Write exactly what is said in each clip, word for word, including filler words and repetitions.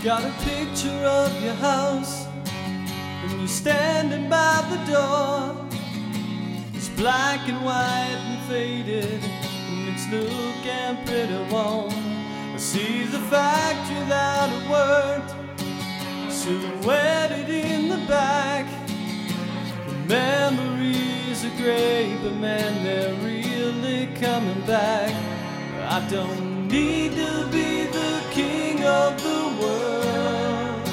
Got a picture of your house, and you're standing by the door. It's black and white and faded, and it's looking pretty warm. I see the factory that it worked, silhouetted in the back. The memories are great, but man, they're really coming back. I don't need to be the king of the world,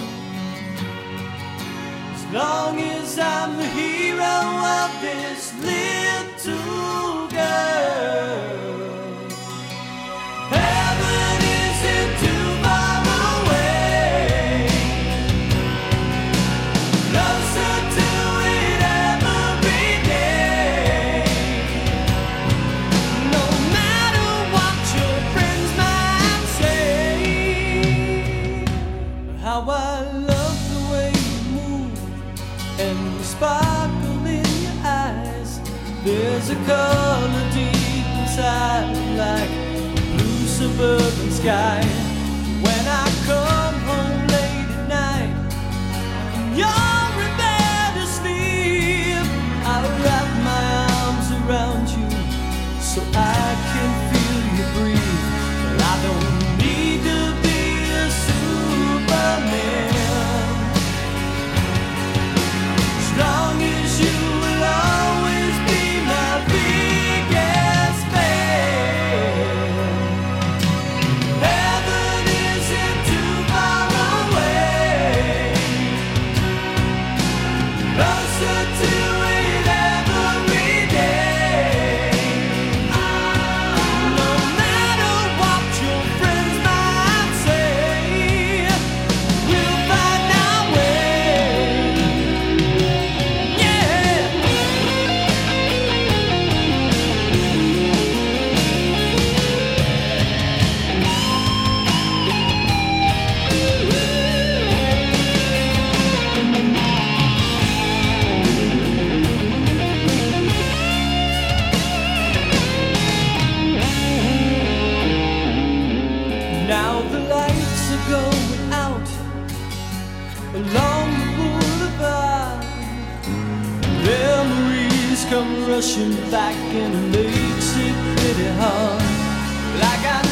as long as I'm the hero of this little girl. Heaven isn't too far away, closer to it every day. No matter what your friends might say, how I love the way you move and the sparkle in your eyes. There's a color deep inside, like a blue suburban sky. When I come home late at night and you're in bed asleep, I wrap my arms around you so I can feel you breathe. Well, I don't need to be a Superman, as long as you will always be my biggest fan. Heaven isn't too far away, closer to it every day. No matter what your friends might say, we'll find our way. Yeah. Now the lights are going out along the boulevard. Memories come rushing back and it makes it pretty hard. Like I